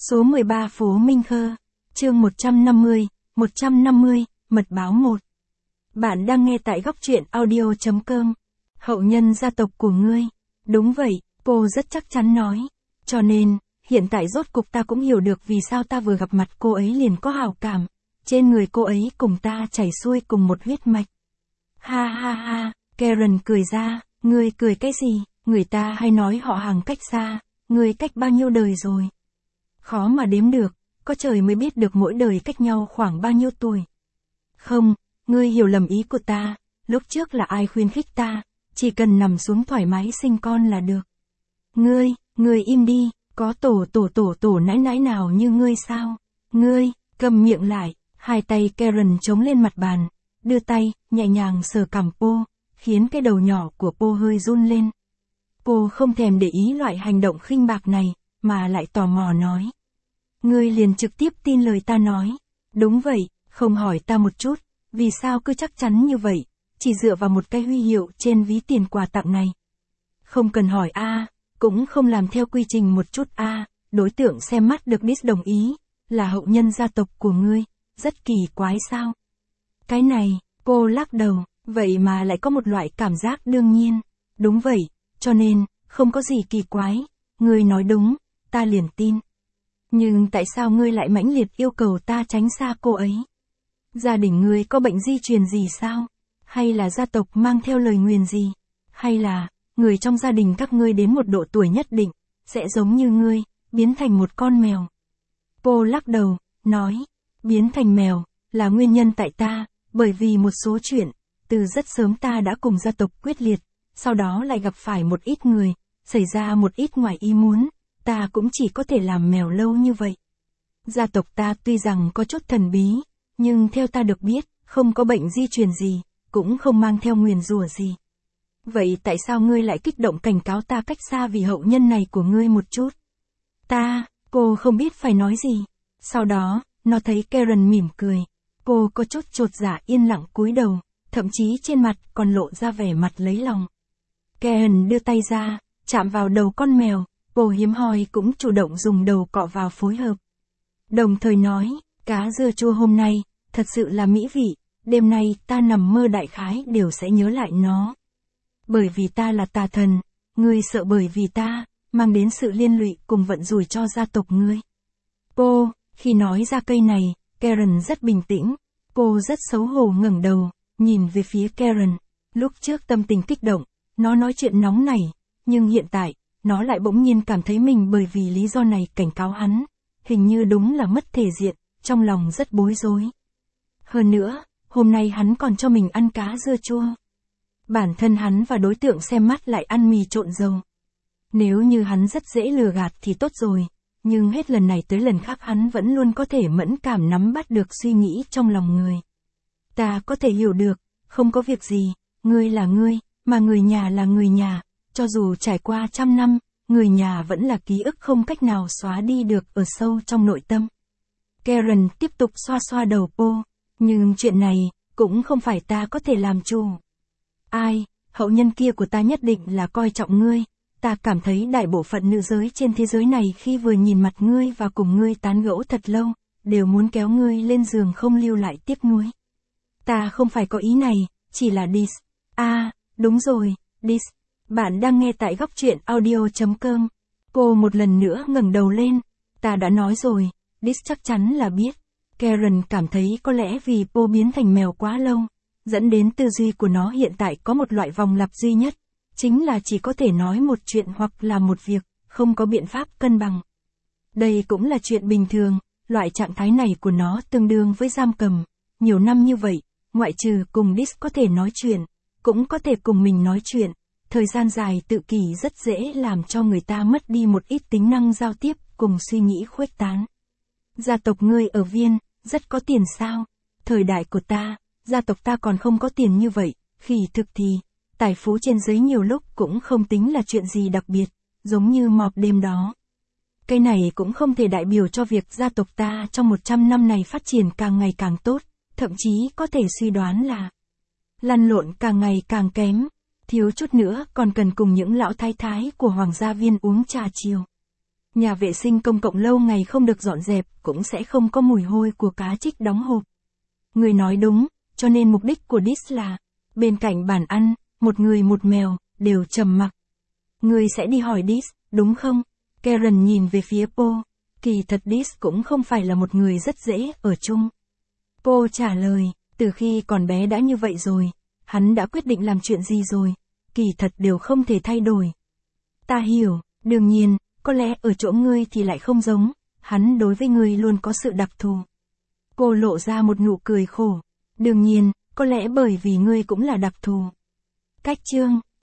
Số 13 phố Minh Khơ, chương 150, mật báo 1. Bạn đang nghe tại góc truyện audio.com. Hậu nhân gia tộc của ngươi. Đúng vậy, cô rất chắc chắn nói. Cho nên, hiện tại rốt cục ta cũng hiểu được vì sao ta vừa gặp mặt cô ấy liền có hảo cảm. Trên người cô ấy cùng ta chảy xuôi cùng một huyết mạch. Ha ha ha, Karen cười ra, ngươi cười cái gì, người ta hay nói họ hàng cách xa, ngươi cách bao nhiêu đời rồi. Khó mà đếm được, có trời mới biết được mỗi đời cách nhau khoảng bao nhiêu tuổi. Không, ngươi hiểu lầm ý của ta, lúc trước là ai khuyến khích ta, chỉ cần nằm xuống thoải mái sinh con là được. Ngươi im đi, có tổ nãi nào như ngươi sao? Ngươi, cầm miệng lại, hai tay Karen chống lên mặt bàn, đưa tay, nhẹ nhàng sờ cằm Po, khiến cái đầu nhỏ của Po hơi run lên. Po không thèm để ý loại hành động khinh bạc này, mà lại tò mò nói. Ngươi liền trực tiếp tin lời ta nói. Đúng vậy, không hỏi ta một chút, vì sao cứ chắc chắn như vậy, chỉ dựa vào một cái huy hiệu trên ví tiền quà tặng này. Không cần hỏi a, cũng không làm theo quy trình một chút a, đối tượng xem mắt được Dis đồng ý, là hậu nhân gia tộc của ngươi, rất kỳ quái sao? Cái này, cô lắc đầu, vậy mà lại có một loại cảm giác đương nhiên. Đúng vậy, cho nên, không có gì kỳ quái, ngươi nói đúng, ta liền tin. Nhưng tại sao ngươi lại mãnh liệt yêu cầu ta tránh xa cô ấy? Gia đình ngươi có bệnh di truyền gì sao? Hay là gia tộc mang theo lời nguyền gì? Hay là, người trong gia đình các ngươi đến một độ tuổi nhất định, sẽ giống như ngươi, biến thành một con mèo? Po lắc đầu, nói, biến thành mèo, là nguyên nhân tại ta, bởi vì một số chuyện, từ rất sớm ta đã cùng gia tộc quyết liệt, sau đó lại gặp phải một ít người, xảy ra một ít ngoài ý muốn. Ta cũng chỉ có thể làm mèo lâu như vậy. Gia tộc ta tuy rằng có chút thần bí, nhưng theo ta được biết, không có bệnh di truyền gì, cũng không mang theo nguyền rủa gì. Vậy tại sao ngươi lại kích động cảnh cáo ta cách xa vì hậu nhân này của ngươi một chút? Cô không biết phải nói gì. Sau đó, nó thấy Karen mỉm cười. Cô có chút chột dạ yên lặng cúi đầu, thậm chí trên mặt còn lộ ra vẻ mặt lấy lòng. Karen đưa tay ra, chạm vào đầu con mèo. Cô hiếm hoi cũng chủ động dùng đầu cọ vào phối hợp. Đồng thời nói, cá dưa chua hôm nay, thật sự là mỹ vị, đêm nay ta nằm mơ đại khái đều sẽ nhớ lại nó. Bởi vì ta là tà thần, ngươi sợ bởi vì ta, mang đến sự liên lụy cùng vận rủi cho gia tộc ngươi. Cô, khi nói ra cây này, Karen rất bình tĩnh, cô rất xấu hổ ngẩng đầu, nhìn về phía Karen. Lúc trước tâm tình kích động, nó nói chuyện nóng nảy, nhưng hiện tại, nó lại bỗng nhiên cảm thấy mình bởi vì lý do này cảnh cáo hắn, hình như đúng là mất thể diện, trong lòng rất bối rối. Hơn nữa, hôm nay hắn còn cho mình ăn cá dưa chua. Bản thân hắn và đối tượng xem mắt lại ăn mì trộn dầu. Nếu như hắn rất dễ lừa gạt thì tốt rồi, nhưng hết lần này tới lần khác hắn vẫn luôn có thể mẫn cảm nắm bắt được suy nghĩ trong lòng người. Ta có thể hiểu được, không có việc gì, ngươi là ngươi, mà người nhà là người nhà. Cho dù trải qua 100 năm, người nhà vẫn là ký ức không cách nào xóa đi được ở sâu trong nội tâm. Karen tiếp tục xoa xoa đầu Po, nhưng chuyện này, cũng không phải ta có thể làm chủ. Ai, hậu nhân kia của ta nhất định là coi trọng ngươi, ta cảm thấy đại bộ phận nữ giới trên thế giới này khi vừa nhìn mặt ngươi và cùng ngươi tán gẫu thật lâu, đều muốn kéo ngươi lên giường không lưu lại tiếc nuối. Ta không phải có ý này, chỉ là Dis. Đúng rồi, Dis. Bạn đang nghe tại góc truyện audio.com. Cô một lần nữa ngẩng đầu lên. Ta đã nói rồi, Dis chắc chắn là biết. Karen cảm thấy có lẽ vì Po biến thành mèo quá lâu, dẫn đến tư duy của nó hiện tại có một loại vòng lặp duy nhất. Chính là chỉ có thể nói một chuyện hoặc làm một việc, không có biện pháp cân bằng. Đây cũng là chuyện bình thường, loại trạng thái này của nó tương đương với giam cầm. Nhiều năm như vậy, ngoại trừ cùng Dis có thể nói chuyện, cũng có thể cùng mình nói chuyện. Thời gian dài tự kỷ rất dễ làm cho người ta mất đi một ít tính năng giao tiếp cùng suy nghĩ khuếch tán. Gia tộc ngươi ở Viên, rất có tiền sao? Thời đại của ta, gia tộc ta còn không có tiền như vậy, khi thực thì, tài phú trên giấy nhiều lúc cũng không tính là chuyện gì đặc biệt, giống như mọp đêm đó. Cái này cũng không thể đại biểu cho việc gia tộc ta trong 100 năm này phát triển càng ngày càng tốt, thậm chí có thể suy đoán là lăn lộn càng ngày càng kém. Thiếu chút nữa còn cần cùng những lão thái thái của Hoàng gia Viên uống trà chiều. Nhà vệ sinh công cộng lâu ngày không được dọn dẹp, cũng sẽ không có mùi hôi của cá trích đóng hộp. Người nói đúng, cho nên mục đích của Dis là, bên cạnh bàn ăn, một người một mèo, đều trầm mặc. Người sẽ đi hỏi Dis, đúng không? Karen nhìn về phía Paul. Kỳ thật Dis cũng không phải là một người rất dễ ở chung. Paul trả lời, từ khi còn bé đã như vậy rồi. Hắn đã quyết định làm chuyện gì rồi. Kỳ thật đều không thể thay đổi. Ta hiểu, đương nhiên, có lẽ ở chỗ ngươi thì lại không giống. Hắn đối với ngươi luôn có sự đặc thù. Cô lộ ra một nụ cười khổ. Đương nhiên, có lẽ bởi vì ngươi cũng là đặc thù. Cách chương